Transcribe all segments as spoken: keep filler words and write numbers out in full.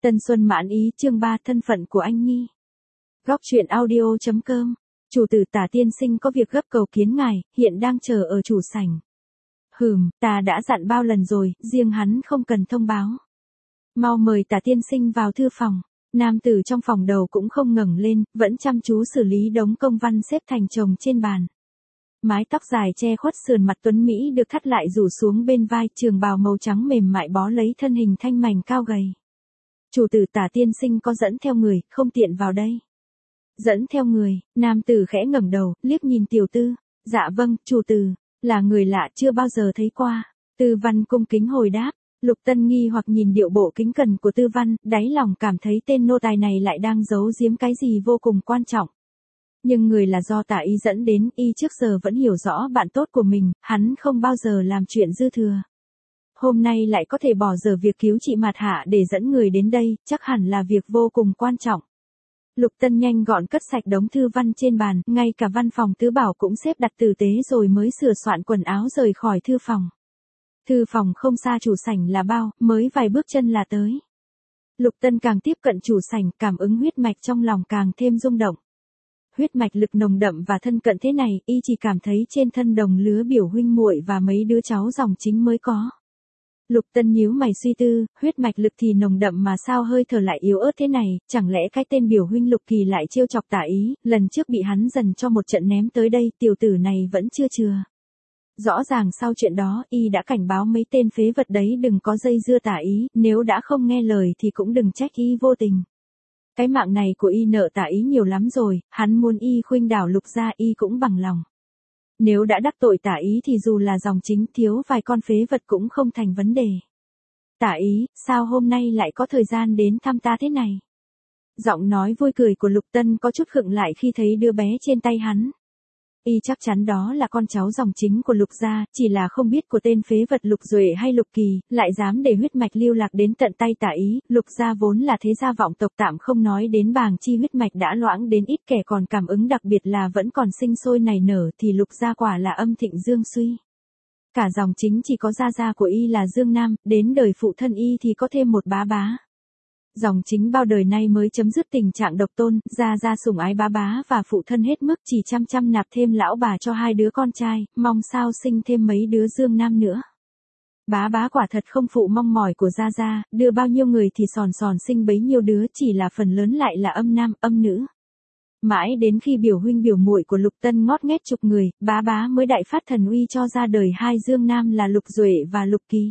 Tân xuân mãn ý chương ba thân phận của anh Nhi. Góc truyện audio chấm com. Chủ tử Tả tiên sinh có việc gấp cầu kiến ngài, hiện đang chờ ở chủ sảnh. Hừm, ta đã dặn bao lần rồi, riêng hắn không cần thông báo. Mau mời Tả tiên sinh vào thư phòng. Nam tử trong phòng đầu cũng không ngẩng lên, vẫn chăm chú xử lý đống công văn xếp thành chồng trên bàn. Mái tóc dài che khuất sườn mặt tuấn Mỹ được thắt lại rủ xuống bên vai, trường bào màu trắng mềm mại bó lấy thân hình thanh mảnh cao gầy. Chủ tử Tả tiên sinh có dẫn theo người, không tiện vào đây. Dẫn theo người, nam tử khẽ ngẩng đầu, liếc nhìn tiểu tư. Dạ vâng, chủ tử, là người lạ chưa bao giờ thấy qua. Tư Văn cung kính hồi đáp. Lục Tân nghi hoặc nhìn điệu bộ kính cẩn của Tư Văn, đáy lòng cảm thấy tên nô tài này lại đang giấu giếm cái gì vô cùng quan trọng. Nhưng người là do Tả y dẫn đến, y trước giờ vẫn hiểu rõ bạn tốt của mình, hắn không bao giờ làm chuyện dư thừa. Hôm nay lại có thể bỏ dở việc cứu chị Mạt Hạ để dẫn người đến đây, chắc hẳn là việc vô cùng quan trọng. Lục Tân nhanh gọn cất sạch đống thư văn trên bàn, ngay cả văn phòng tứ bảo cũng xếp đặt tử tế rồi mới sửa soạn quần áo rời khỏi thư phòng. Thư phòng không xa chủ sảnh là bao, mới vài bước chân là tới. Lục Tân càng tiếp cận chủ sảnh, cảm ứng huyết mạch trong lòng càng thêm rung động. Huyết mạch lực nồng đậm và thân cận thế này, y chỉ cảm thấy trên thân đồng lứa biểu huynh muội và mấy đứa cháu dòng chính mới có. Lục Tân nhíu mày suy tư, huyết mạch lực thì nồng đậm mà sao hơi thở lại yếu ớt thế này, chẳng lẽ cái tên biểu huynh Lục Kỳ lại trêu chọc Tả ý, lần trước bị hắn dần cho một trận ném tới đây, tiểu tử này vẫn chưa chừa. Rõ ràng sau chuyện đó, y đã cảnh báo mấy tên phế vật đấy đừng có dây dưa Tả ý, nếu đã không nghe lời thì cũng đừng trách y vô tình. Cái mạng này của y nợ Tả ý nhiều lắm rồi, hắn muốn y khuynh đảo Lục gia y cũng bằng lòng. Nếu đã đắc tội Tả ý thì dù là dòng chính thiếu vài con phế vật cũng không thành vấn đề. Tả ý, sao hôm nay lại có thời gian đến thăm ta thế này? Giọng nói vui cười của Lục Tân có chút khựng lại khi thấy đứa bé trên tay hắn. Y chắc chắn đó là con cháu dòng chính của Lục gia, chỉ là không biết của tên phế vật Lục Duệ hay Lục Kỳ, lại dám để huyết mạch lưu lạc đến tận tay Tả ý. Lục gia vốn là thế gia vọng tộc, tạm không nói đến bàng chi huyết mạch đã loãng đến ít kẻ còn cảm ứng, đặc biệt là vẫn còn sinh sôi nảy nở, thì Lục gia quả là âm thịnh dương suy. Cả dòng chính chỉ có gia gia của y là Dương Nam, đến đời phụ thân y thì có thêm một bá bá. Dòng chính bao đời nay mới chấm dứt tình trạng độc tôn, gia gia sủng ái bá bá và phụ thân hết mức, chỉ chăm chăm nạp thêm lão bà cho hai đứa con trai, mong sao sinh thêm mấy đứa Dương Nam nữa. Bá bá quả thật không phụ mong mỏi của gia gia, đưa bao nhiêu người thì sòn sòn sinh bấy nhiêu đứa, chỉ là phần lớn lại là âm nam, âm nữ. Mãi đến khi biểu huynh biểu muội của Lục Tân ngót nghét chục người, bá bá mới đại phát thần uy cho ra đời hai Dương Nam là Lục Duệ và Lục Kỳ.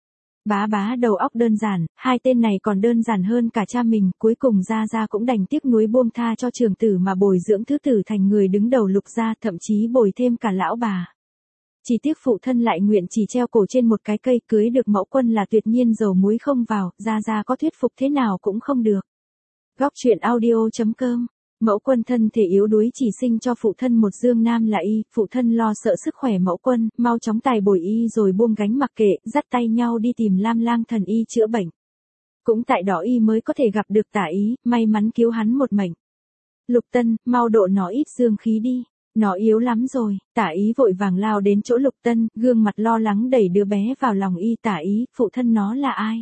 Bá bá đầu óc đơn giản, hai tên này còn đơn giản hơn cả cha mình, cuối cùng gia gia cũng đành tiếc nuối buông tha cho trường tử mà bồi dưỡng thứ tử thành người đứng đầu Lục gia, thậm chí bồi thêm cả lão bà. Chỉ tiếc phụ thân lại nguyện chỉ treo cổ trên một cái cây, cưới được mẫu quân là tuyệt nhiên dầu muối không vào, gia gia có thuyết phục thế nào cũng không được. Góc truyện audio chấm com. Mẫu quân thân thể yếu đuối chỉ sinh cho phụ thân một Dương Nam là y, phụ thân lo sợ sức khỏe mẫu quân, mau chóng tài bồi y rồi buông gánh mặc kệ, dắt tay nhau đi tìm Lam Lang thần y chữa bệnh. Cũng tại đó y mới có thể gặp được Tả ý, may mắn cứu hắn một mệnh. Lục Tân, mau độ nó ít dương khí đi, nó yếu lắm rồi. Tả ý vội vàng lao đến chỗ Lục Tân, gương mặt lo lắng đẩy đứa bé vào lòng y. Tả ý, phụ thân nó là ai?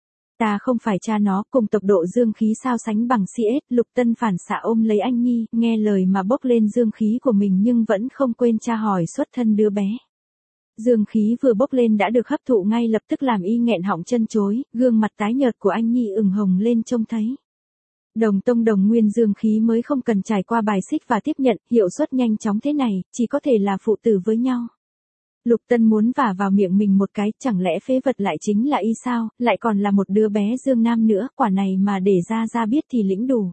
Ta không phải cha nó, cùng tốc độ dương khí sao sánh bằng xê ét. Lục Tân phản xạ ôm lấy anh Nhi, nghe lời mà bốc lên dương khí của mình nhưng vẫn không quên tra hỏi xuất thân đứa bé. Dương khí vừa bốc lên đã được hấp thụ ngay lập tức làm y nghẹn họng chân chối, gương mặt tái nhợt của anh Nhi ửng hồng lên trông thấy. Đồng tông đồng nguyên dương khí mới không cần trải qua bài xích và tiếp nhận, hiệu suất nhanh chóng thế này, chỉ có thể là phụ tử với nhau. Lục Tân muốn vả vào miệng mình một cái, chẳng lẽ phế vật lại chính là y sao, lại còn là một đứa bé Dương Nam nữa, quả này mà để ra ra biết thì lĩnh đủ.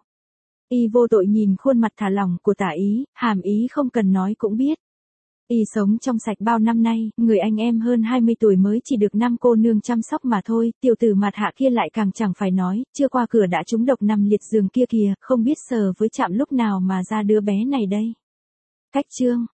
Y vô tội nhìn khuôn mặt thả lỏng của Tả ý, hàm ý không cần nói cũng biết. Y sống trong sạch bao năm nay, người anh em hơn hai mươi tuổi mới chỉ được năm cô nương chăm sóc mà thôi, tiểu tử Mạt Hạ kia lại càng chẳng phải nói, chưa qua cửa đã trúng độc nằm liệt giường kia kìa, không biết sờ với chạm lúc nào mà ra đứa bé này đây. Cách chương